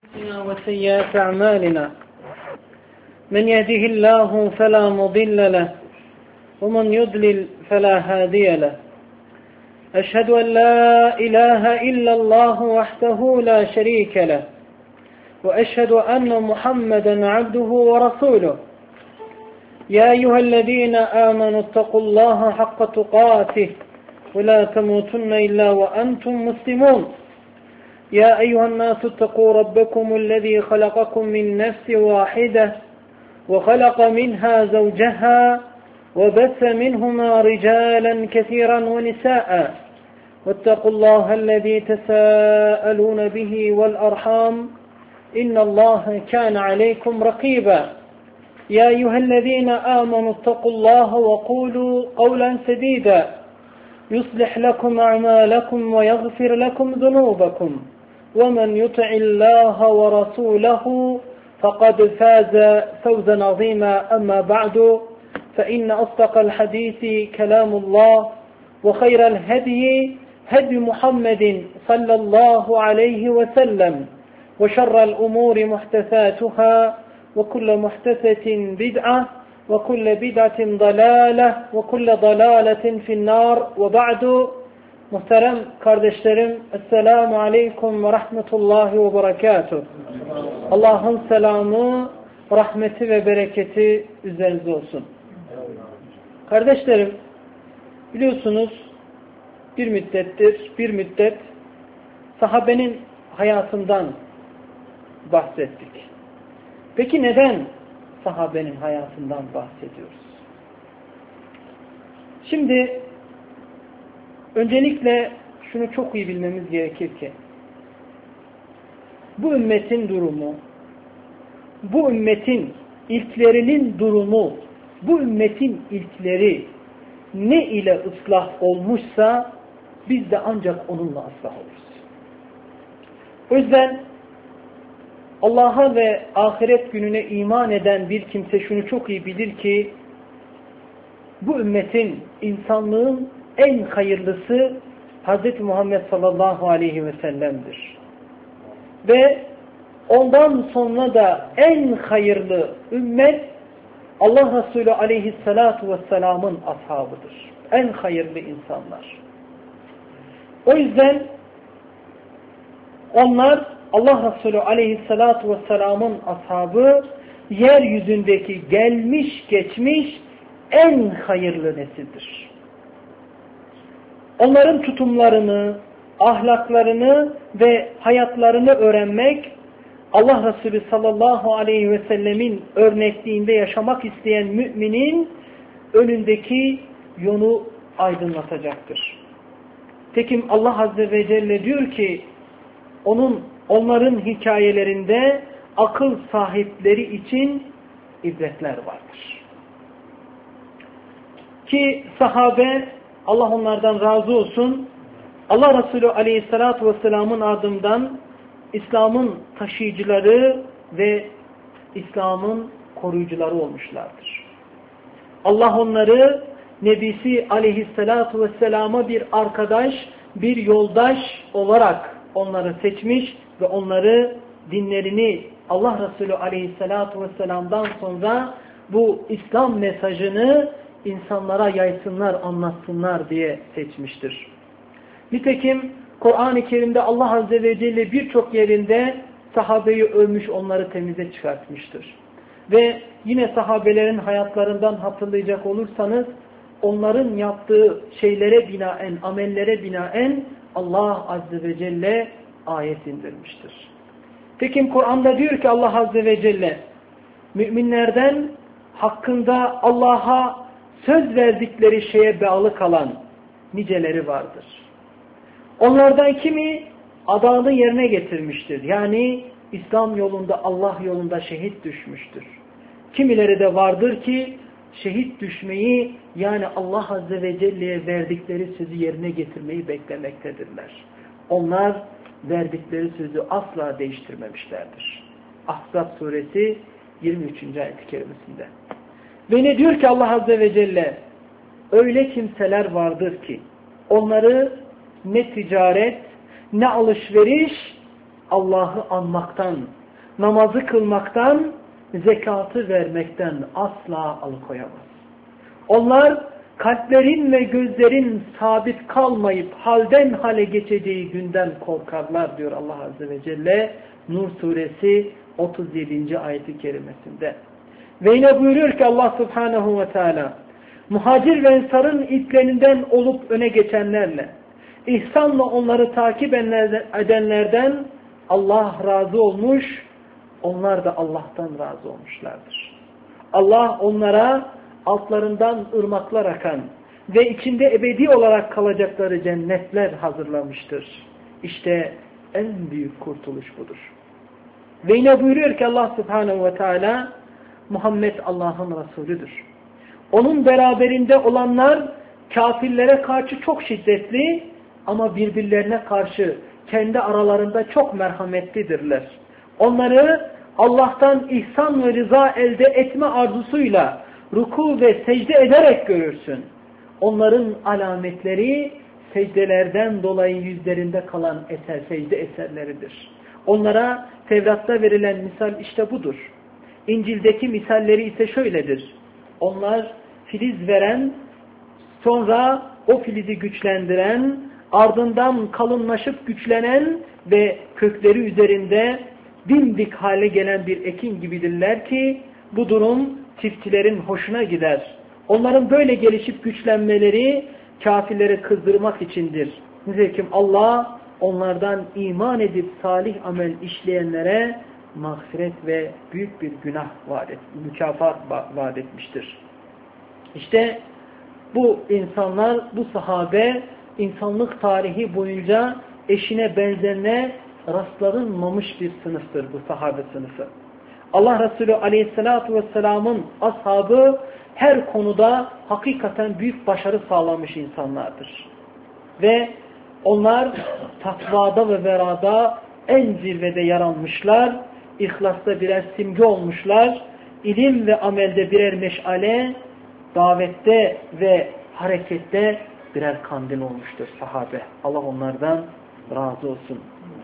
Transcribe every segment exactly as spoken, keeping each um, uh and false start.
وسيئات أعمالنا من يهده الله فلا مضل له ومن يضلل فلا هادي له أشهد أن لا إله إلا الله وحده لا شريك له وأشهد أن محمدا عبده ورسوله يا أيها الذين آمنوا اتقوا الله حق تقاته ولا تموتن إلا وأنتم مسلمون يا أيها الناس اتقوا ربكم الذي خلقكم من نفس واحدة وخلق منها زوجها وبث منهما رجالا كثيرا ونساء واتقوا الله الذي تساءلون به والأرحام إن الله كان عليكم رقيبا يا أيها الذين آمنوا اتقوا الله وقولوا قولا سديدا يصلح لكم أعمالكم ويغفر لكم ذنوبكم ومن يطع الله ورسوله فقد فاز فوزا عظيما أما بعد فإن أصدق الحديث كلام الله وخير الهدي هدي محمد صلى الله عليه وسلم وشر الأمور محدثاتها وكل محدثة بدعة وكل بدعة ضلالة وكل ضلالة في النار وبعد. Muhterem kardeşlerim, Esselamu Aleyküm ve Rahmetullahi ve Berekatuhu. Allah'ın selamı, rahmeti ve bereketi üzerinize olsun. Kardeşlerim, biliyorsunuz bir müddettir, bir müddet sahabenin hayatından bahsettik. Peki neden sahabenin hayatından bahsediyoruz? Şimdi öncelikle şunu çok iyi bilmemiz gerekir ki bu ümmetin durumu, bu ümmetin ilklerinin durumu, bu ümmetin ilkleri ne ile ıslah olmuşsa biz de ancak onunla ıslah oluruz. O yüzden Allah'a ve ahiret gününe iman eden bir kimse şunu çok iyi bilir ki bu ümmetin, insanlığın en hayırlısı Hz. Muhammed sallallahu aleyhi ve sellem'dir. Ve ondan sonra da en hayırlı ümmet Allah Resulü aleyhissalatu vesselam'ın ashabıdır. En hayırlı insanlar. O yüzden onlar Allah Resulü aleyhissalatu vesselam'ın ashabı yeryüzündeki gelmiş geçmiş en hayırlı nesildir. Onların tutumlarını, ahlaklarını ve hayatlarını öğrenmek, Allah Resulü sallallahu aleyhi ve sellemin örnekliğinde yaşamak isteyen müminin önündeki yolu aydınlatacaktır. Tekim Allah Azze ve Celle diyor ki, onun onların hikayelerinde akıl sahipleri için ibretler vardır. Ki sahabe, Allah onlardan razı olsun, Allah Resulü aleyhissalatu vesselam'ın ardından İslam'ın taşıyıcıları ve İslam'ın koruyucuları olmuşlardır. Allah onları Nebisi aleyhissalatu vesselama bir arkadaş, bir yoldaş olarak onları seçmiş ve onları dinlerini Allah Resulü aleyhissalatu vesselam'dan sonra bu İslam mesajını insanlara yaysınlar, anlatsınlar diye seçmiştir. Nitekim Kur'an-ı Kerim'de Allah Azze ve Celle birçok yerinde sahabeyi övmüş, onları temize çıkartmıştır. Ve yine sahabelerin hayatlarından hatırlayacak olursanız onların yaptığı şeylere binaen, amellere binaen Allah Azze ve Celle ayet indirmiştir. Tekim Kur'an'da diyor ki Allah Azze ve Celle, müminlerden hakkında Allah'a söz verdikleri şeye bağlı kalan niceleri vardır. Onlardan kimi adağını yerine getirmiştir. Yani İslam yolunda, Allah yolunda şehit düşmüştür. Kimileri de vardır ki şehit düşmeyi, yani Allah Azze ve Celle'ye verdikleri sözü yerine getirmeyi beklemektedirler. Onlar verdikleri sözü asla değiştirmemişlerdir. Ahzab suresi yirmi üçüncü ayet-i kerimesinde. Ve ne diyor ki Allah Azze ve Celle? Öyle kimseler vardır ki onları ne ticaret, ne alışveriş Allah'ı anmaktan namazı kılmaktan, zekatı vermekten asla alıkoyamaz. Onlar kalplerin ve gözlerin sabit kalmayıp halden hale geçeceği günden korkarlar diyor Allah Azze ve Celle Nur suresi otuz yedinci ayeti kerimesinde. Ve yine buyuruyor ki Allah Subhanahu ve Teala, muhacir ve ensarın ilklerinden olup öne geçenlerle, ihsanla onları takip edenlerden Allah razı olmuş, onlar da Allah'tan razı olmuşlardır. Allah onlara altlarından ırmaklar akan ve içinde ebedi olarak kalacakları cennetler hazırlamıştır. İşte en büyük kurtuluş budur. Ve yine buyuruyor ki Allah Subhanahu ve Teala, Muhammed Allah'ın Resulüdür. Onun beraberinde olanlar kafirlere karşı çok şiddetli ama birbirlerine karşı kendi aralarında çok merhametlidirler. Onları Allah'tan ihsan ve rıza elde etme arzusuyla ruku ve secde ederek görürsün. Onların alametleri secdelerden dolayı yüzlerinde kalan eser, secde eserleridir. Onlara Tevrat'ta verilen misal işte budur. İncil'deki misalleri ise şöyledir. Onlar filiz veren, sonra o filizi güçlendiren, ardından kalınlaşıp güçlenen ve kökleri üzerinde dimdik hale gelen bir ekin gibidirler ki bu durum çiftçilerin hoşuna gider. Onların böyle gelişip güçlenmeleri kafirleri kızdırmak içindir. Nitekim Allah onlardan iman edip salih amel işleyenlere mağfiret ve büyük bir günah vaat et, mükafat vaat etmiştir. İşte bu insanlar, bu sahabe insanlık tarihi boyunca eşine benzerine rastlanmamış bir sınıftır bu sahabe sınıfı. Allah Resulü Aleyhisselatü Vesselam'ın ashabı her konuda hakikaten büyük başarı sağlamış insanlardır. Ve onlar takvada ve verada en zirvede yer almışlar, İhlasta birer simge olmuşlar, ilim ve amelde birer meşale, davette ve harekette birer kandil olmuştur sahabe. Allah onlardan razı olsun.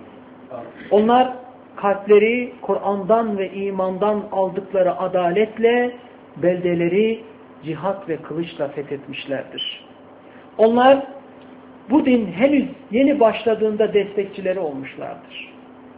Onlar kalpleri Kur'an'dan ve imandan aldıkları adaletle beldeleri cihat ve kılıçla fethetmişlerdir. Onlar bu din henüz yeni başladığında destekçileri olmuşlardır.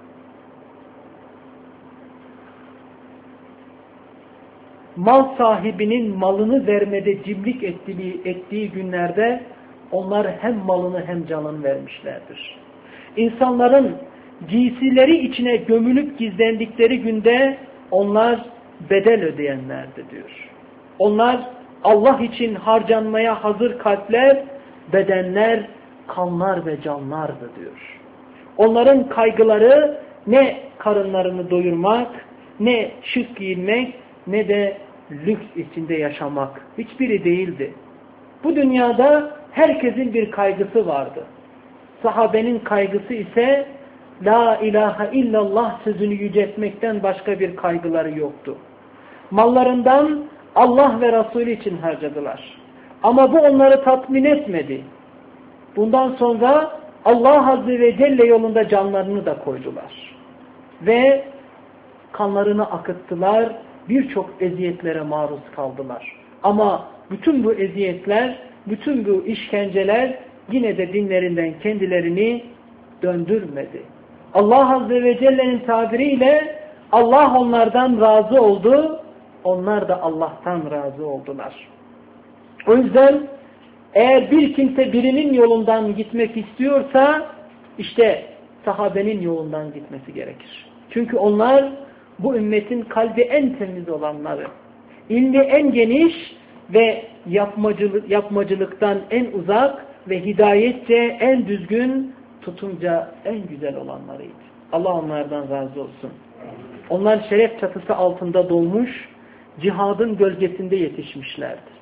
Mal sahibinin malını vermede cimrik ettiği, ettiği günlerde onlar hem malını hem canını vermişlerdir. İnsanların giysileri içine gömülüp gizlendikleri günde onlar bedel ödeyenlerdi diyor. Onlar Allah için harcanmaya hazır kalpler, bedenler, kanlar ve canlardı diyor. Onların kaygıları ne karınlarını doyurmak, ne şık giyinmek, ne de lüks içinde yaşamak. Hiçbiri değildi. Bu dünyada herkesin bir kaygısı vardı. Sahabenin kaygısı ise La ilahe illallah sözünü yüceltmekten başka bir kaygıları yoktu. Mallarından Allah ve Resulü için harcadılar. Ama bu onları tatmin etmedi. Bundan sonra Allah Azze ve Celle yolunda canlarını da koydular. Ve kanlarını akıttılar, birçok eziyetlere maruz kaldılar. Ama bütün bu eziyetler, bütün bu işkenceler yine de dinlerinden kendilerini döndürmedi. Allah Azze ve Celle'nin tabiriyle Allah onlardan razı oldu, onlar da Allah'tan razı oldular. O yüzden eğer bir kimse birinin yolundan gitmek istiyorsa işte sahabenin yolundan gitmesi gerekir. Çünkü onlar bu ümmetin kalbi en temiz olanları, ilmi en geniş ve yapmacılık, yapmacılıktan en uzak ve hidayetçe en düzgün, tutunca en güzel olanlarıydı. Allah onlardan razı olsun. Onlar şeref çatısı altında doğmuş, cihadın gölgesinde yetişmişlerdi.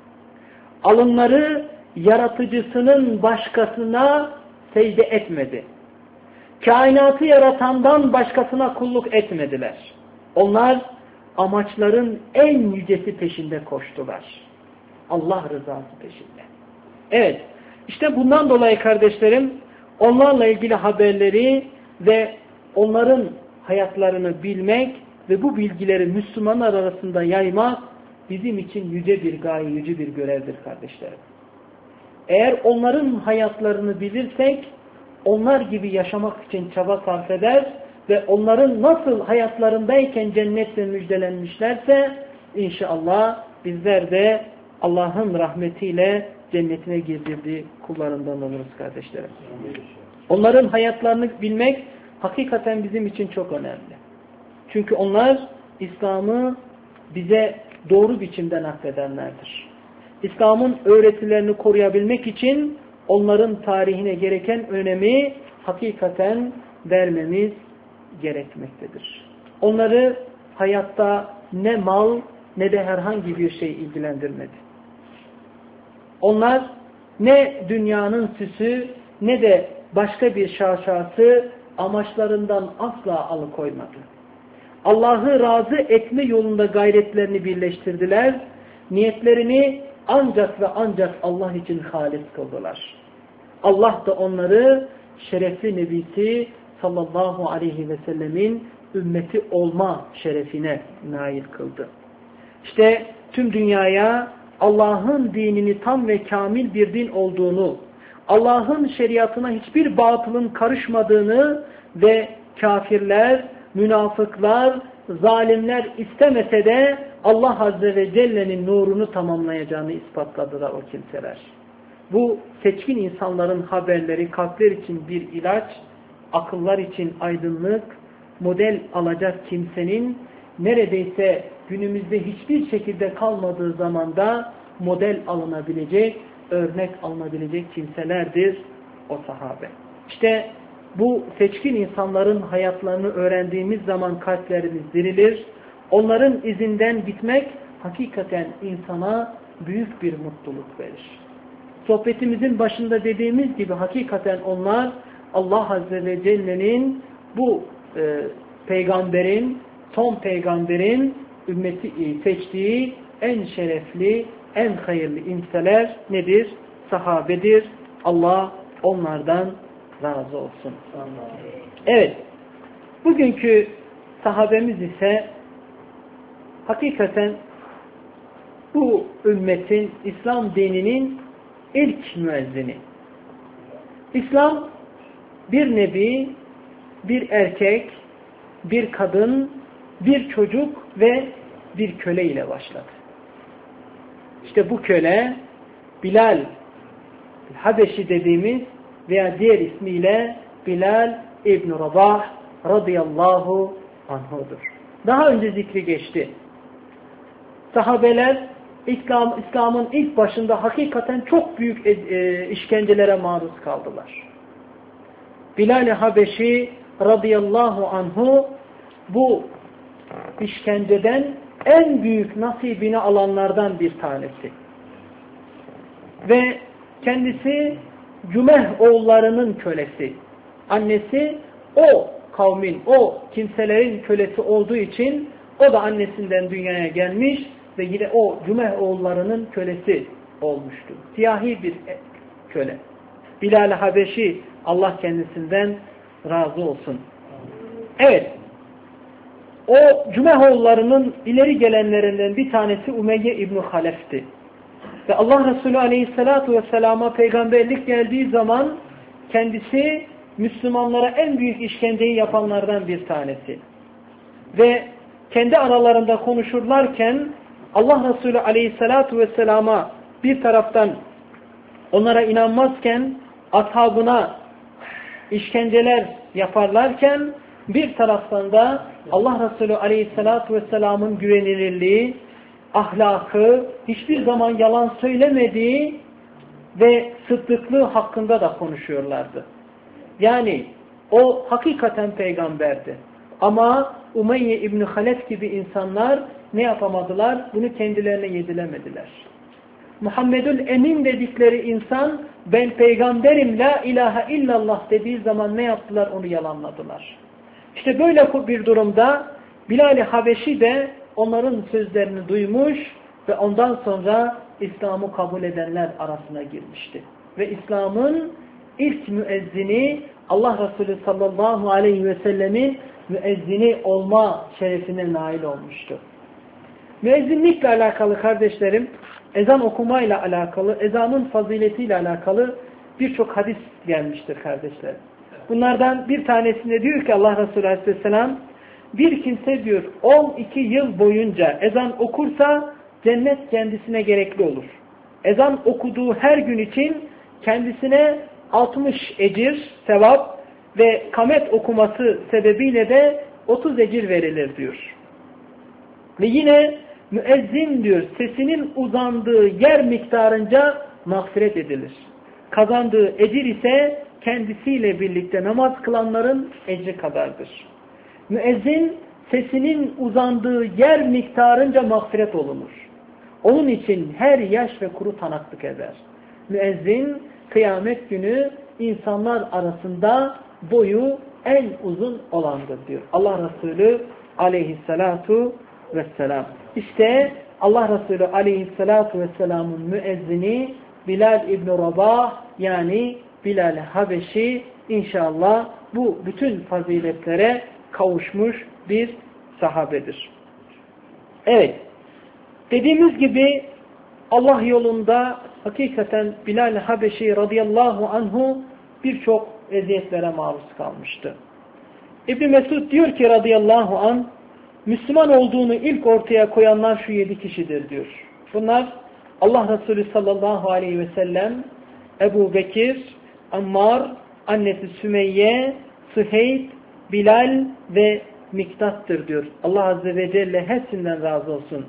Alınları yaratıcısının başkasına secde etmedi. Kainatı yaratandan başkasına kulluk etmediler. Onlar amaçların en yücesi peşinde koştular. Allah rızası peşinde. Evet, işte bundan dolayı kardeşlerim, onlarla ilgili haberleri ve onların hayatlarını bilmek ve bu bilgileri Müslümanlar arasında yaymak bizim için yüce bir gaye, yüce bir görevdir kardeşlerim. Eğer onların hayatlarını bilirsek, onlar gibi yaşamak için çaba sarf eder ve onların nasıl hayatlarındayken cennetle müjdelenmişlerse inşallah bizler de Allah'ın rahmetiyle cennetine girdirdiği kullarından oluruz kardeşlerim. Onların hayatlarını bilmek hakikaten bizim için çok önemli. Çünkü onlar İslam'ı bize doğru biçimde nakledenlerdir. İslam'ın öğretilerini koruyabilmek için onların tarihine gereken önemi hakikaten vermemiz gerekmektedir. Onları hayatta ne mal ne de herhangi bir şey ilgilendirmedi. Onlar ne dünyanın süsü ne de başka bir şaşası amaçlarından asla alıkoymadı. Allah'ı razı etme yolunda gayretlerini birleştirdiler. Niyetlerini ancak ve ancak Allah için halis kıldılar. Allah da onları şerefli Nebisi sallallahu aleyhi ve sellemin ümmeti olma şerefine nail kıldı. İşte tüm dünyaya Allah'ın dinini tam ve kamil bir din olduğunu, Allah'ın şeriatına hiçbir batılın karışmadığını ve kafirler, münafıklar, zalimler istemese de Allah Azze ve Celle'nin nurunu tamamlayacağını ispatladılar o kimseler. Bu seçkin insanların haberleri kalpler için bir ilaç, akıllar için aydınlık, model alacak kimsenin neredeyse günümüzde hiçbir şekilde kalmadığı zamanda model alınabilecek, örnek alınabilecek kimselerdir o sahabe. İşte bu seçkin insanların hayatlarını öğrendiğimiz zaman kalplerimiz dirilir. Onların izinden gitmek hakikaten insana büyük bir mutluluk verir. Sohbetimizin başında dediğimiz gibi hakikaten onlar Allah Azze ve Celle'nin bu e, peygamberin, son peygamberin ümmeti seçtiği en şerefli, en hayırlı imseler nedir? Sahabedir. Allah onlardan razı olsun. Evet. Bugünkü sahabemiz ise hakikaten bu ümmetin, İslam dininin ilk müezzini. İslam bir nebi, bir erkek, bir kadın, bir çocuk ve bir köle ile başladı. İşte bu köle Bilal Habeşi dediğimiz veya diğer ismiyle Bilal İbn Rabah radıyallahu anhudur. Daha önce zikri geçti. Sahabeler İslam, İslam'ın ilk başında hakikaten çok büyük e, işkencelere maruz kaldılar. Bilal Habeşi radıyallahu anhu bu işkenceden en büyük nasibini alanlardan bir tanesi. Ve kendisi Cümeh oğullarının kölesi. Annesi o kavmin, o kimselerin kölesi olduğu için o da annesinden dünyaya gelmiş ve yine o Cümeh oğullarının kölesi olmuştu. Siyahi bir köle. Bilal Habeşi Allah kendisinden razı olsun. Evet. O Cümehoğullarının ileri gelenlerinden bir tanesi Umeyye İbn Halef'ti. Ve Allah Resulü Aleyhisselatü Vesselam'a peygamberlik geldiği zaman kendisi Müslümanlara en büyük işkenceyi yapanlardan bir tanesi. Ve kendi aralarında konuşurlarken Allah Resulü Aleyhisselatü Vesselam'a bir taraftan onlara inanmazken ashabına işkenceler yaparlarken bir taraftan da Allah Resulü Aleyhisselatü Vesselam'ın güvenilirliği, ahlakı, hiçbir zaman yalan söylemediği ve sıddıklığı hakkında da konuşuyorlardı. Yani o hakikaten peygamberdi. Ama Umeyye İbni Halef gibi insanlar ne yapamadılar? Bunu kendilerine yedilemediler. Muhammedül Emin dedikleri insan ben peygamberim la ilahe illallah dediği zaman ne yaptılar? Onu yalanladılar. İşte böyle bir durumda Bilal-i Habeşi de onların sözlerini duymuş ve ondan sonra İslam'ı kabul edenler arasına girmişti. Ve İslam'ın ilk müezzini Allah Resulü sallallahu aleyhi ve sellemin müezzini olma şerefine nail olmuştu. Müezzinlikle alakalı kardeşlerim, ezan okumayla alakalı, ezanın faziletiyle alakalı birçok hadis gelmiştir kardeşlerim. Bunlardan bir tanesinde diyor ki Allah Resulü Aleyhisselam, bir kimse diyor on iki yıl boyunca ezan okursa cennet kendisine gerekli olur. Ezan okuduğu her gün için kendisine altmış ecir, sevap ve kamet okuması sebebiyle de otuz ecir verilir diyor. Ve yine müezzin diyor sesinin uzandığı yer miktarınca mağfiret edilir. Kazandığı ecir ise kendisiyle birlikte namaz kılanların ecri kadardır. Müezzin sesinin uzandığı yer miktarınca mağfiret olunur. Onun için her yaş ve kuru tanıklık eder. Müezzin kıyamet günü insanlar arasında boyu en uzun olandır diyor Allah Resulü aleyhissalatu vesselam. İşte Allah Resulü aleyhissalatu vesselamın müezzini Bilal İbn Rabah yani Bilal Habeşi inşallah bu bütün faziletlere kavuşmuş bir sahabedir. Evet. Dediğimiz gibi Allah yolunda hakikaten Bilal Habeşi radıyallahu anhu birçok eziyetlere maruz kalmıştı. İbn Mesud diyor ki radıyallahu anh, Müslüman olduğunu ilk ortaya koyanlar şu yedi kişidir diyor. Bunlar Allah Resulü sallallahu aleyhi ve sellem, Ebu Bekir, Ammar, annesi Sümeyye, Süheyb, Bilal ve Miktat'tır diyor. Allah Azze ve Celle hepsinden razı olsun.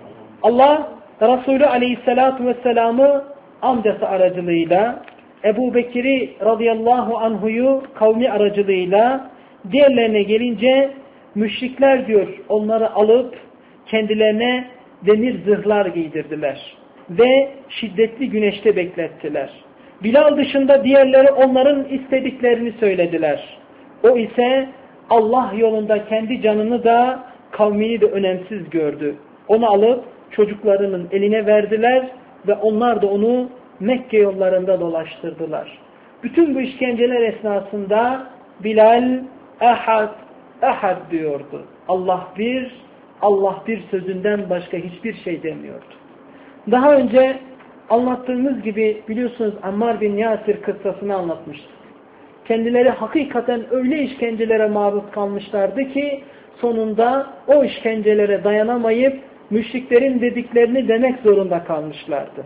Allah Resulü aleyhissalatu vesselam'ı amcası aracılığıyla, Ebu Bekir'i radıyallahu anhu'yu kavmi aracılığıyla, diğerlerine gelince müşrikler diyor onları alıp kendilerine demir zırhlar giydirdiler ve şiddetli güneşte beklettiler. Bilal dışında diğerleri onların istediklerini söylediler. O ise Allah yolunda kendi canını da kavmini de önemsiz gördü. Onu alıp çocuklarının eline verdiler ve onlar da onu Mekke yollarında dolaştırdılar. Bütün bu işkenceler esnasında Bilal Ehad, Ehad diyordu. Allah bir, Allah bir sözünden başka hiçbir şey demiyordu. Daha önce anlattığımız gibi biliyorsunuz Ammar bin Yasir kıssasını anlatmıştık. Kendileri hakikaten öyle işkencelere maruz kalmışlardı ki sonunda o işkencelere dayanamayıp müşriklerin dediklerini demek zorunda kalmışlardı.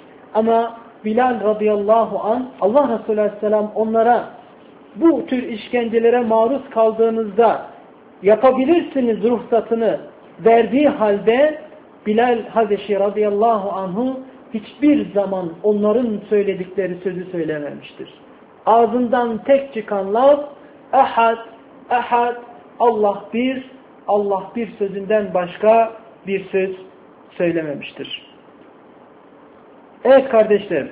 Ama Bilal radıyallahu anh Allah Resulü aleyhisselam onlara bu tür işkencelere maruz kaldığınızda yapabilirsiniz ruhsatını verdiği halde Bilal Habeşi radıyallahu anhu hiçbir zaman onların söyledikleri sözü söylememiştir. Ağzından tek çıkan laf Ehad, Ehad, Allah bir, Allah bir sözünden başka bir söz söylememiştir. Evet kardeşlerim,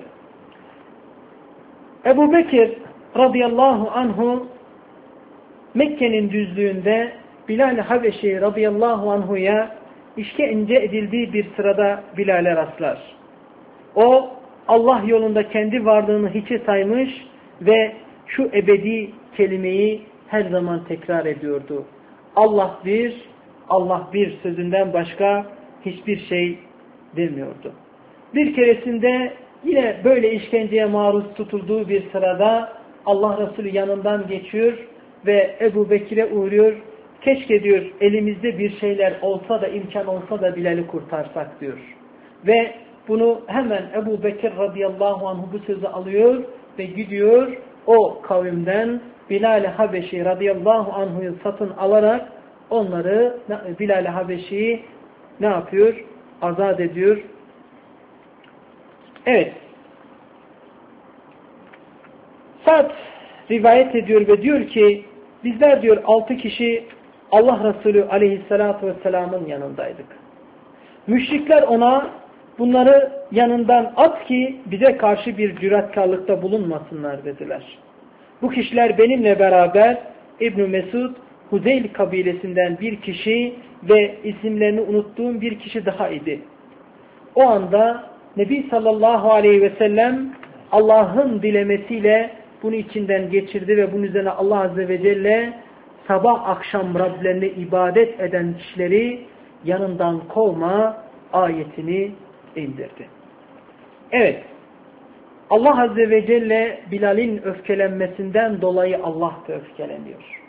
Ebu Bekir radıyallahu anhu Mekke'nin düzlüğünde Bilal Habeşi radıyallahu anhu'ya işkence edildiği bir sırada Bilal'e rastlar. O Allah yolunda kendi varlığını hiçe saymış ve şu ebedi kelimeyi her zaman tekrar ediyordu. Allah bir, Allah bir sözünden başka hiçbir şey demiyordu. Bir keresinde yine böyle işkenceye maruz tutulduğu bir sırada Allah Resulü yanından geçiyor ve Ebu Bekir'e uğruyor. Keşke diyor elimizde bir şeyler olsa da imkan olsa da Bilal'i kurtarsak diyor. Ve bunu hemen Ebu Bekir radıyallahu anh bu sözü alıyor ve gidiyor o kavimden Bilal-i Habeşi radıyallahu anh'ı satın alarak onları Bilal-i Habeşi'yi ne yapıyor? Azat ediyor. Evet. Sa'd rivayet ediyor ve diyor ki bizler diyor altı kişi Allah Resulü aleyhissalatu vesselamın yanındaydık. Müşrikler ona bunları yanından at ki bize karşı bir cüretkarlıkta bulunmasınlar dediler. Bu kişiler benimle beraber İbn Mesud, Huzeyl kabilesinden bir kişi ve isimlerini unuttuğum bir kişi daha idi. O anda Nebi sallallahu aleyhi ve sellem Allah'ın dilemesiyle bunu içinden geçirdi ve bunun üzerine Allah azze ve celle sabah akşam Rablerine ibadet eden kişileri yanından kovma ayetini indirdi. Evet, Allah Azze ve Celle Bilal'in öfkelenmesinden dolayı Allah da öfkeleniyor.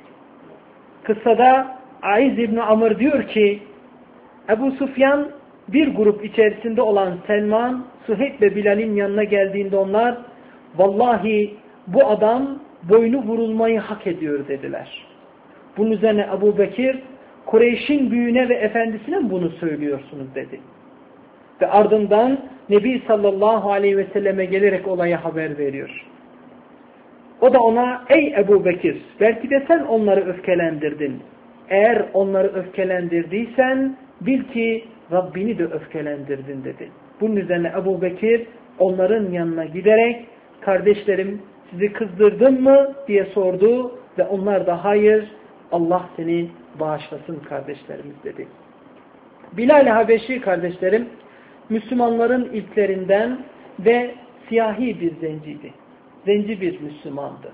Kıssada Aiz İbni Amr diyor ki, Ebu Sufyan bir grup içerisinde olan Selman, Suheyb ve Bilal'in yanına geldiğinde onlar, vallahi bu adam boynu vurulmayı hak ediyor dediler. Bunun üzerine Ebu Bekir, Kureyş'in büyüğüne ve efendisine mi bunu söylüyorsunuz dedi. Ve ardından Nebi sallallahu aleyhi ve selleme gelerek olaya haber veriyor. O da ona, ey Ebu Bekir, belki de sen onları öfkelendirdin. Eğer onları öfkelendirdiysen bil ki Rabbini de öfkelendirdin dedi. Bunun üzerine Ebu Bekir onların yanına giderek, kardeşlerim sizi kızdırdım mı diye sordu ve onlar da hayır, Allah seni bağışlasın kardeşlerimiz dedi. Bilal-i Habeşi kardeşlerim, Müslümanların ilklerinden ve siyahi bir zenciydi. Zenci bir Müslümandı.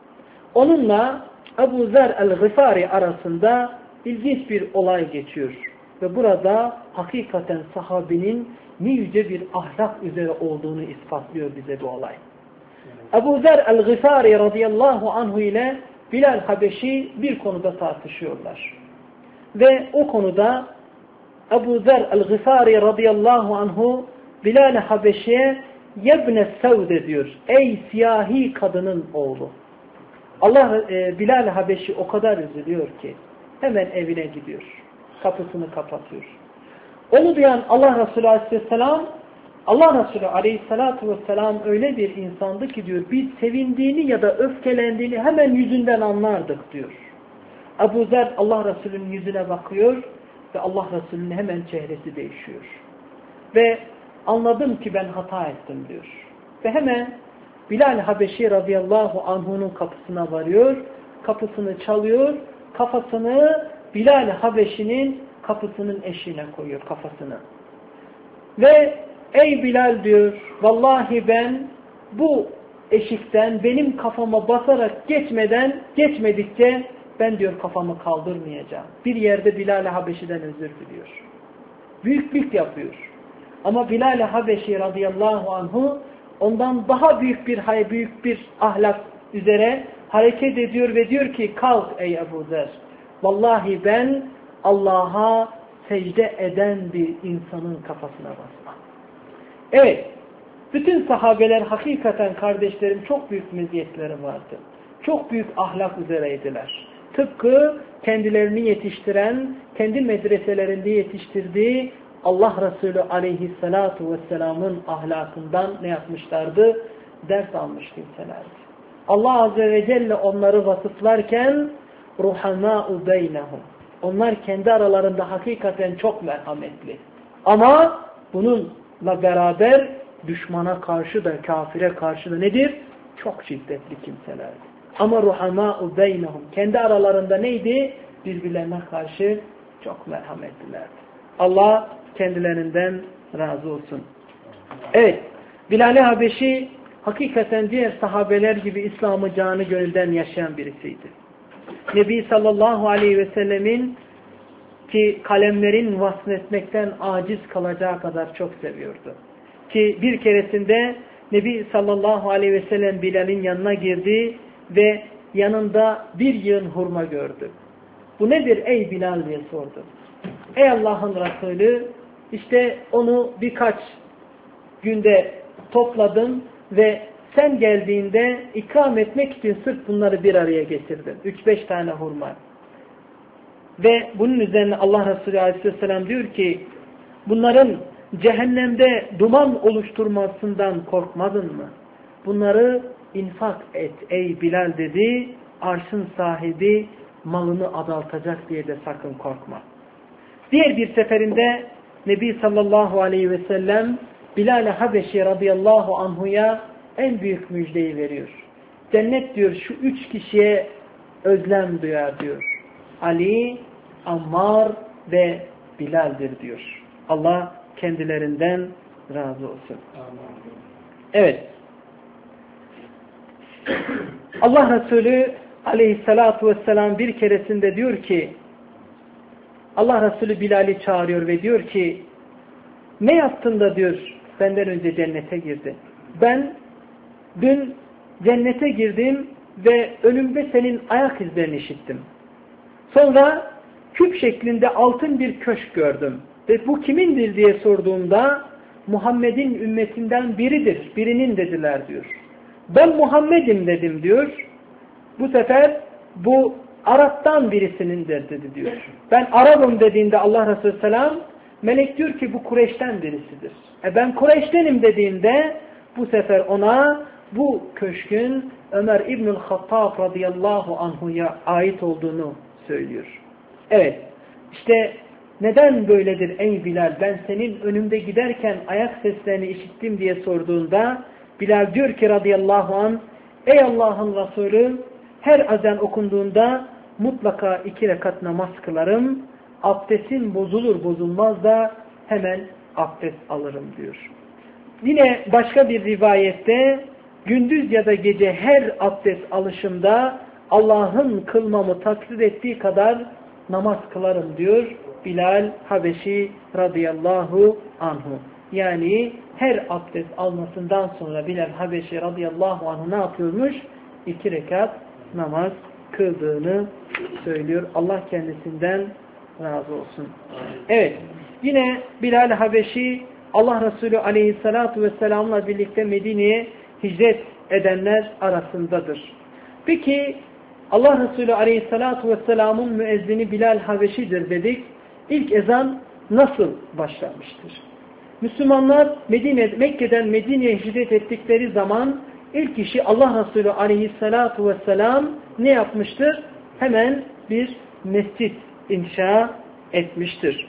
Onunla Ebu Zer el-Gıfari arasında ilginç bir olay geçiyor. Ve burada hakikaten sahabinin ne yüce bir ahlak üzere olduğunu ispatlıyor bize bu olay. Ebu Zer el-Gıfari radıyallahu anhu ile Bilal Habeşi bir konuda tartışıyorlar. Ve o konuda Ebu Zer el-Gıfari radıyallahu anhu Bilal Habeşi'ye yebne sevde diyor. Ey siyahi kadının oğlu. Allah e, Bilal Habeşi o kadar üzülüyor ki hemen evine gidiyor. Kapısını kapatıyor. Onu duyan Allah Resulü Aleyhisselam, Allah Resulü Aleyhisselatü Vesselam öyle bir insandı ki diyor, biz sevindiğini ya da öfkelendiğini hemen yüzünden anlardık diyor. Ebu Zer Allah Resulü'nün yüzüne bakıyor ve Allah Resulü'nün hemen çehresi değişiyor. Ve anladım ki ben hata ettim diyor. Ve hemen Bilal Habeşi radıyallahu anhu'nun kapısına varıyor, kapısını çalıyor, kafasını Bilal Habeşi'nin kapısının eşiğine koyuyor kafasını. Ve ey Bilal diyor, vallahi ben bu eşikten benim kafama basarak geçmeden, geçmedikçe ben diyor kafamı kaldırmayacağım. Bir yerde Bilal Habeşi'den özür diliyor. Büyüklük yapıyor. Ama Bilal Habeşi radıyallahu anhu ondan daha büyük bir hay büyük bir ahlak üzere hareket ediyor ve diyor ki kalk ey Ebu Zer. Vallahi ben Allah'a secde eden bir insanın kafasına basmam. Evet, bütün sahabeler hakikaten kardeşlerim çok büyük meziyetleri vardı. Çok büyük ahlak üzereydiler. Tıpkı kendilerini yetiştiren, kendi medreselerinde yetiştirdiği Allah Resulü Aleyhisselatu Vesselam'ın ahlakından ne yapmışlardı? Ders almış kimselerdi. Allah Azze ve Celle onları vasıflarken ruhamâ'u beynehum. Onlar kendi aralarında hakikaten çok merhametli. Ama bununla beraber düşmana karşı da, kafire karşı da nedir? Çok şiddetli kimselerdi. Ama ruhamâ'u beynehum. Kendi aralarında neydi? Birbirlerine karşı çok merhametlilerdi. Allah kendilerinden razı olsun. Evet, Bilal-i Habeşi hakikaten diğer sahabeler gibi İslam'ı canı gönülden yaşayan birisiydi. Nebi sallallahu aleyhi ve sellemin ki kalemlerin vasfetmekten aciz kalacağı kadar çok seviyordu. Ki bir keresinde Nebi sallallahu aleyhi ve sellem Bilal'in yanına girdi ve yanında bir yığın hurma gördü. Bu nedir ey Bilal diye sordu. Ey Allah'ın Resulü, işte onu birkaç günde topladım ve sen geldiğinde ikram etmek için sırf bunları bir araya getirdim. Üç beş tane hurma. Ve bunun üzerine Allah Resulü Aleyhisselam diyor ki, bunların cehennemde duman oluşturmasından korkmadın mı? Bunları infak et ey Bilal dedi, arşın sahibi malını adaltacak diye de sakın korkma. Diğer bir seferinde Nebi sallallahu aleyhi ve sellem Bilal-i Habeşi radıyallahu anhuya en büyük müjdeyi veriyor. Cennet diyor şu üç kişiye özlem duyar diyor. Ali, Ammar ve Bilal'dir diyor. Allah kendilerinden razı olsun. Evet. Allah Resulü aleyhissalatu vesselam bir keresinde diyor ki, Allah Resulü Bilal'i çağırıyor ve diyor ki, ne yaptın da diyor benden önce cennete girdin. Ben dün cennete girdim ve önümde senin ayak izlerini işittim. Sonra küp şeklinde altın bir köşk gördüm. Ve bu kimindir diye sorduğumda Muhammed'in ümmetinden biridir, birinin dediler diyor. Ben Muhammed'im dedim diyor. Bu sefer bu Arap'tan birisinindir dedi diyor. Ben Arap'ım dediğinde Allah Resulü Selam, melek diyor ki bu Kureyş'ten birisidir. E ben Kureyş'tenim dediğinde bu sefer ona bu köşkün Ömer İbnül Hattab radıyallahu anhu'ya ait olduğunu söylüyor. Evet, işte neden böyledir ey Bilal, ben senin önümde giderken ayak seslerini işittim diye sorduğunda Bilal diyor ki radıyallahu anh, ey Allah'ın Resulü, her azan okunduğunda mutlaka iki rekat namaz kılarım, abdestim bozulur bozulmaz da hemen abdest alırım diyor. Yine başka bir rivayette gündüz ya da gece her abdest alışımda Allah'ın kılmamı takdir ettiği kadar namaz kılarım diyor Bilal Habeşi radıyallahu anhu. Yani her abdest almasından sonra Bilal Habeşi radıyallahu anhu ne yapıyormuş? İki rekat namaz kıldığını söylüyor. Allah kendisinden razı olsun. Evet. Yine Bilal Habeşi Allah Resulü aleyhissalatu vesselam'la birlikte Medine'ye hicret edenler arasındadır. Peki Allah Resulü aleyhissalatu vesselam'ın müezzini Bilal Habeşi'dir dedik. İlk ezan nasıl başlamıştır? Müslümanlar Medine, Mekke'den Medine'ye hicret ettikleri zaman ilk işi Allah Resulü aleyhissalatu vesselam ne yapmıştır? Hemen bir mescit inşa etmiştir.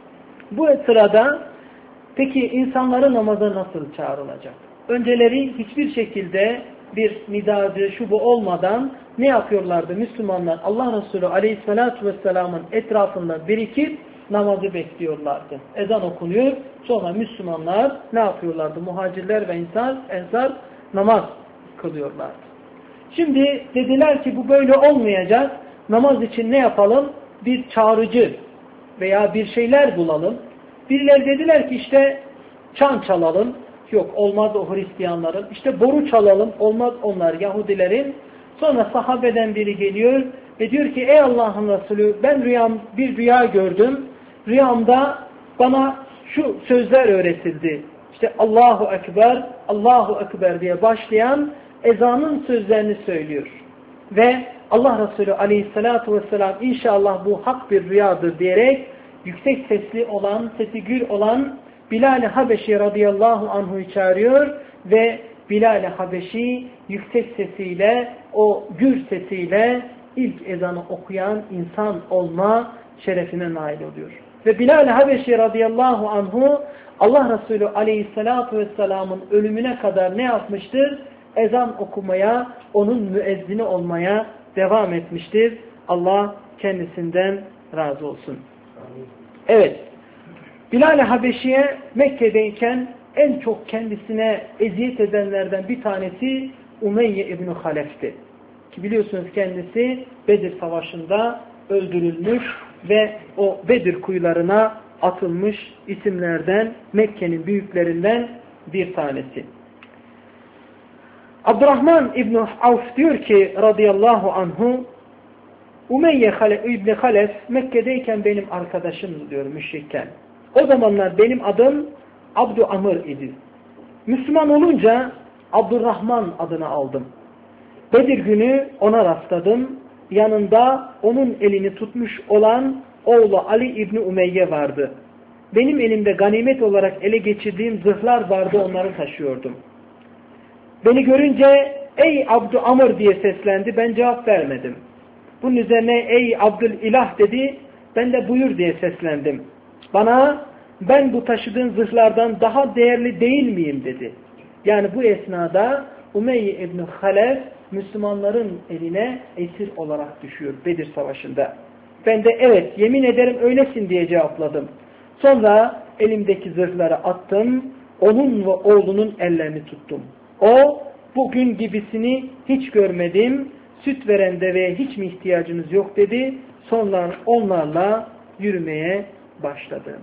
Bu sırada peki insanları namaza nasıl çağrılacak? Önceleri hiçbir şekilde bir nidacı, şu bu olmadan ne yapıyorlardı Müslümanlar? Allah Resulü aleyhissalatu vesselamın etrafında birikip namazı bekliyorlardı. Ezan okunuyor. Sonra Müslümanlar ne yapıyorlardı? Muhacirler ve insan, ensar namaz kılıyorlardı. Şimdi dediler ki bu böyle olmayacak. Namaz için ne yapalım? Bir çağrıcı veya bir şeyler bulalım. Birileri dediler ki işte çan çalalım. Yok, olmaz o Hristiyanların. İşte boru çalalım. Olmaz onlar Yahudilerin. Sonra sahabeden biri geliyor ve diyor ki ey Allah'ın Resulü, ben rüyam, bir rüya gördüm. Rüyamda bana şu sözler öğretildi. İşte Allahu Ekber, Allahu Ekber diye başlayan ezanın sözlerini söylüyor. Ve Allah Resulü aleyhissalatu vesselam inşallah bu hak bir rüyadır diyerek yüksek sesli olan, sesi gür olan Bilal-i Habeşi radıyallahu anhu'yu çağırıyor ve Bilal-i Habeşi yüksek sesiyle, o gür sesiyle ilk ezanı okuyan insan olma şerefine nail oluyor. Ve Bilal-i Habeşi radıyallahu anhu Allah Resulü aleyhissalatu vesselamın ölümüne kadar ne yapmıştır? Ezan okumaya, onun müezzini olmaya devam etmiştir. Allah kendisinden razı olsun. Evet. Bilal-i Habeşi'ye Mekke'deyken en çok kendisine eziyet edenlerden bir tanesi Umeyye İbn-i Halef'ti. Ki biliyorsunuz kendisi Bedir Savaşı'nda öldürülmüş ve o Bedir kuyularına atılmış isimlerden, Mekke'nin büyüklerinden bir tanesi. Abdurrahman İbn-i Avf diyor ki radıyallahu anhu, Umeyye İbn-i Halef Mekke'deyken benim arkadaşımdı diyor müşrikken. O zamanlar benim adım Abdü Amr idi. Müslüman olunca Abdurrahman adını aldım. Bedir günü ona rastladım. Yanında onun elini tutmuş olan oğlu Ali İbni Umeyye vardı. Benim elimde ganimet olarak ele geçirdiğim zırhlar vardı, onları taşıyordum. Beni görünce ey Abdü Amr diye seslendi, ben cevap vermedim. Bunun üzerine ey Abdülilah dedi, ben de buyur diye seslendim. Bana ben bu taşıdığın zırhlardan daha değerli değil miyim dedi. Yani bu esnada Umeyye İbn-i Halef Müslümanların eline esir olarak düşüyor Bedir Savaşı'nda. Ben de evet yemin ederim öylesin diye cevapladım. Sonra elimdeki zırhları attım, onun ve oğlunun ellerini tuttum. O bugün gibisini hiç görmedim. süt veren deveye hiç mi ihtiyacınız yok dedi. Sonra onlarla yürümeye başladı.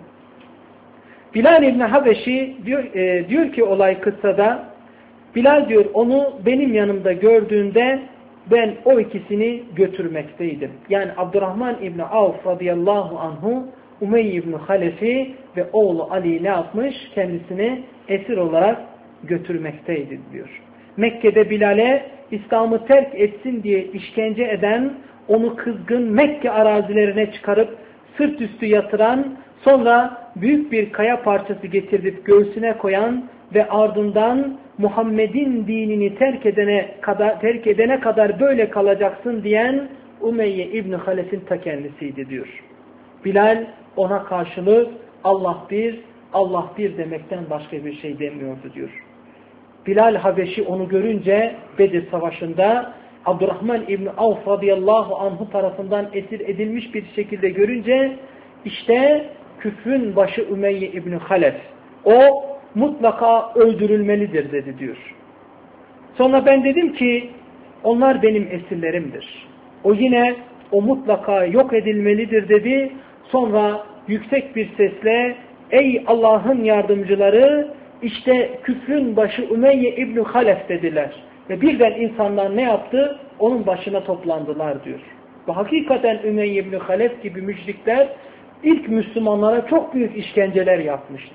Bilal İbni Habeşi diyor, e, diyor ki olay kıssada, Bilal diyor onu benim yanımda gördüğünde ben o ikisini götürmekteydim. Yani Abdurrahman İbni Avf radıyallahu anhu Umeyye İbni Halef'i ve oğlu Ali ne yapmış? Kendisini esir olarak götürmekteydi diyor. Mekke'de Bilal'e İslam'ı terk etsin diye işkence eden, onu kızgın Mekke arazilerine çıkarıp sırt üstü yatıran, sonra büyük bir kaya parçası getirip göğsüne koyan ve ardından Muhammed'in dinini terk edene kadar, terk edene kadar böyle kalacaksın diyen Umeyye İbni Halef'in ta kendisiydi diyor. Bilal ona karşılık Allah bir, Allah bir demekten başka bir şey demiyordu diyor. Bilal Habeşi onu görünce Bedir Savaşı'nda Abdurrahman İbni Avf radıyallahu anhu tarafından esir edilmiş bir şekilde görünce işte küfrün başı Umeyye İbni Halef. O mutlaka öldürülmelidir dedi diyor. Sonra ben dedim ki onlar benim esirlerimdir. O yine o mutlaka yok edilmelidir dedi. Sonra yüksek bir sesle ey Allah'ın yardımcıları işte küfrün başı Umeyye İbni Halef dediler. Ve birden insanlar ne yaptı? Onun başına toplandılar diyor. Ve hakikaten Umeyye İbni Halef gibi müşrikler ilk Müslümanlara çok büyük işkenceler yapmıştı.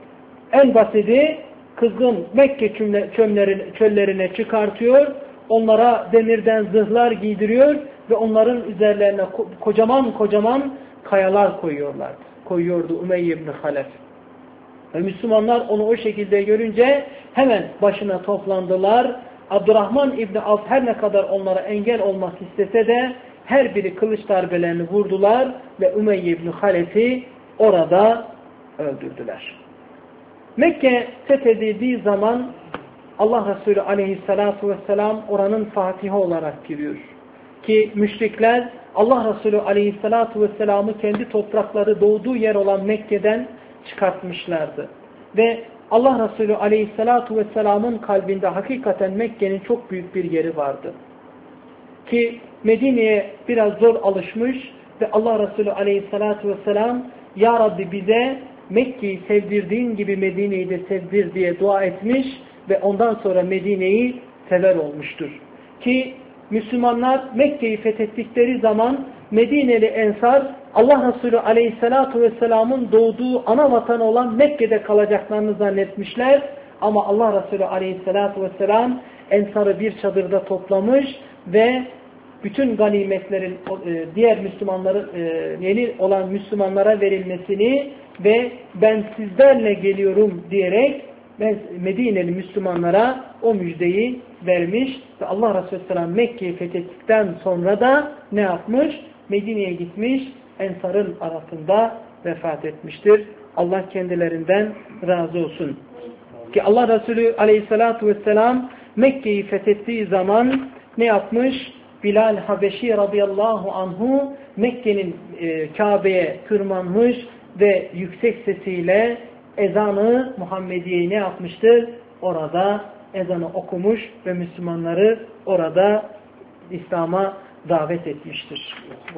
En basiti kızgın Mekke çöllerine çıkartıyor, onlara demirden zırhlar giydiriyor ve onların üzerlerine kocaman kocaman kayalar koyuyorlardı. Koyuyordu Umeyye İbni Halef. Ve Müslümanlar onu o şekilde görünce hemen başına toplandılar. Abdurrahman İbni Avf her ne kadar onlara engel olmak istese de her biri kılıç darbelerini vurdular ve Umeyye İbni Halef'i orada öldürdüler. Mekke fethedildiği zaman Allah Resulü aleyhissalatu vesselam oranın fatihi olarak giriyor. Ki müşrikler Allah Resulü aleyhissalatu vesselam'ı kendi toprakları doğduğu yer olan Mekke'den çıkartmışlardı. Ve Allah Resulü aleyhissalatu vesselam'ın kalbinde hakikaten Mekke'nin çok büyük bir yeri vardı. Ki Medine'ye biraz zor alışmış ve Allah Resulü aleyhissalatu vesselam Ya Rabbi bize Mekke'yi sevdirdiğin gibi Medine'yi de sevdir diye dua etmiş ve ondan sonra Medine'yi sever olmuştur. Ki Müslümanlar Mekke'yi fethettikleri zaman Medineli Ensar Allah Resulü Aleyhisselatu Vesselam'ın doğduğu ana vatanı olan Mekke'de kalacaklarını zannetmişler. Ama Allah Resulü Aleyhisselatu Vesselam Ensar'ı bir çadırda toplamış ve bütün ganimetlerin diğer Müslümanların yeni olan Müslümanlara verilmesini ve ben sizlerle geliyorum diyerek Medineli Müslümanlara o müjdeyi vermiş ve Allah Resulü Selam Mekke'yi fethettikten sonra da ne yapmış? Medine'ye gitmiş, Ensar'ın arasında vefat etmiştir. Allah kendilerinden razı olsun. Ki Allah Resulü Aleyhisselatü Vesselam Mekke'yi fethettiği zaman ne yapmış? Bilal Habeşi radıyallahu anhu Mekke'nin e, Kabe'ye tırmanmış ve yüksek sesiyle ezanı Muhammediye'yi ne yapmıştır? Orada ezanı okumuş ve Müslümanları orada İslam'a davet etmiştir.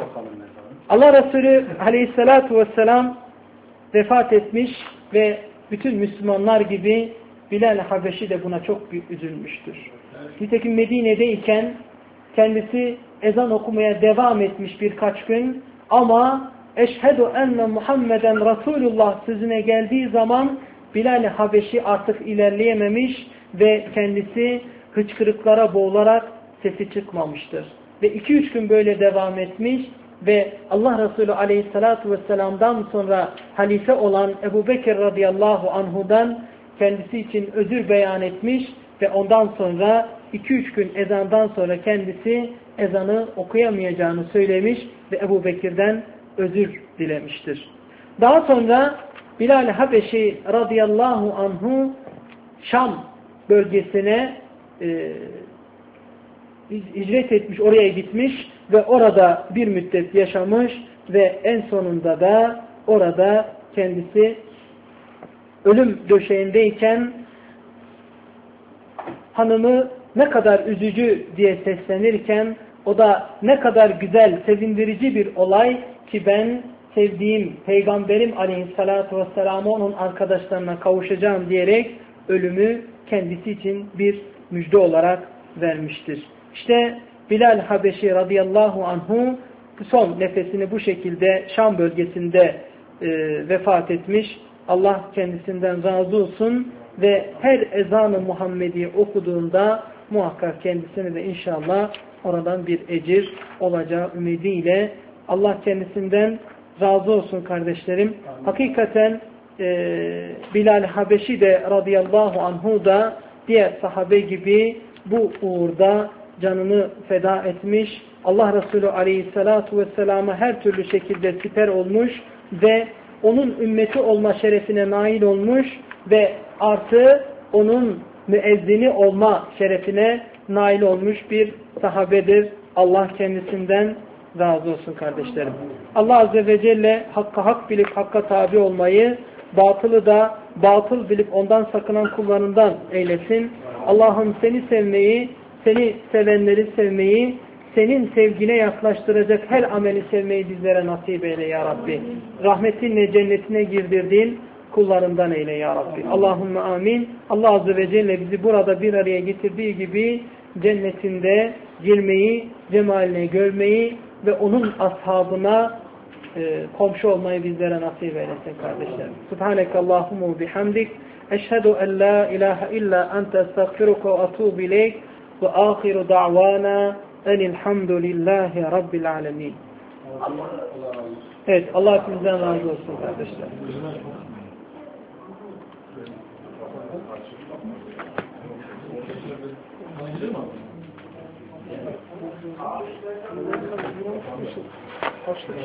Allah Resulü aleyhissalatu vesselam vefat etmiş ve bütün Müslümanlar gibi Bilal Habeşi de buna çok büyük üzülmüştür. Nitekim Medine'deyken kendisi ezan okumaya devam etmiş birkaç gün ama eşhedü enne Muhammeden Resulullah sözüne geldiği zaman Bilal Habeşi artık ilerleyememiş ve kendisi hıçkırıklara boğularak sesi çıkmamıştır. Ve iki üç gün böyle devam etmiş ve Allah Resulü Aleyhisselatü Vesselam'dan sonra halife olan Ebu Bekir radıyallahu anhudan kendisi için özür beyan etmiş ve ondan sonra iki üç gün ezandan sonra kendisi ezanı okuyamayacağını söylemiş ve Ebu Bekir'den özür dilemiştir. Daha sonra Bilal Habeşi radıyallahu anhu Şam bölgesine e, hicret etmiş, oraya gitmiş ve orada bir müddet yaşamış ve en sonunda da orada kendisi ölüm döşeğindeyken hanımı ne kadar üzücü diye seslenirken O da ne kadar güzel, sevindirici bir olay ki ben sevdiğim Peygamberim Aleyhisselatü Vesselam'a onun arkadaşlarına kavuşacağım diyerek ölümü kendisi için bir müjde olarak vermiştir. İşte Bilal Habeşi radıyallahu anhu son nefesini bu şekilde Şam bölgesinde e, vefat etmiş. Allah kendisinden razı olsun ve her ezan-ı Muhammedi okuduğunda muhakkak kendisine de inşallah oradan bir ecir olacağı ümidiyle Allah kendisinden razı olsun kardeşlerim. Hakikaten e, Bilal Habeşi de radıyallahu anhu da diğer sahabe gibi bu uğurda canını feda etmiş. Allah Resulü aleyhissalatu vesselama her türlü şekilde siper olmuş ve onun ümmeti olma şerefine nail olmuş ve artı onun müezzini olma şerefine nail olmuş bir sahabedir. Allah kendisinden razı olsun kardeşlerim. Allah Azze ve Celle hakka hak bilip hakka tabi olmayı, batılı da batıl bilip ondan sakınan kullarından eylesin. Allah'ım seni sevmeyi, seni sevenleri sevmeyi, senin sevgine yaklaştıracak her ameli sevmeyi bizlere nasip eyle ya Rabbi. Rahmetinle cennetine girdirdiğin kullarından eyle ya Rabbi. Allahümme amin. Allah Azze ve Celle bizi burada bir araya getirdiği gibi cennetinde girmeyi, cemaline görmeyi ve onun ashabına e, komşu olmayı bizlere nasip eylesin kardeşlerim. Subhaneke Allahumma bihamdik. Eşhedü en la ilahe illa ente estağfiruke ve atubu ileyk ve ahiru da'vana enilhamdülillahi rabbil alemin. Evet, Allah hepinizden razı olsun kardeşler.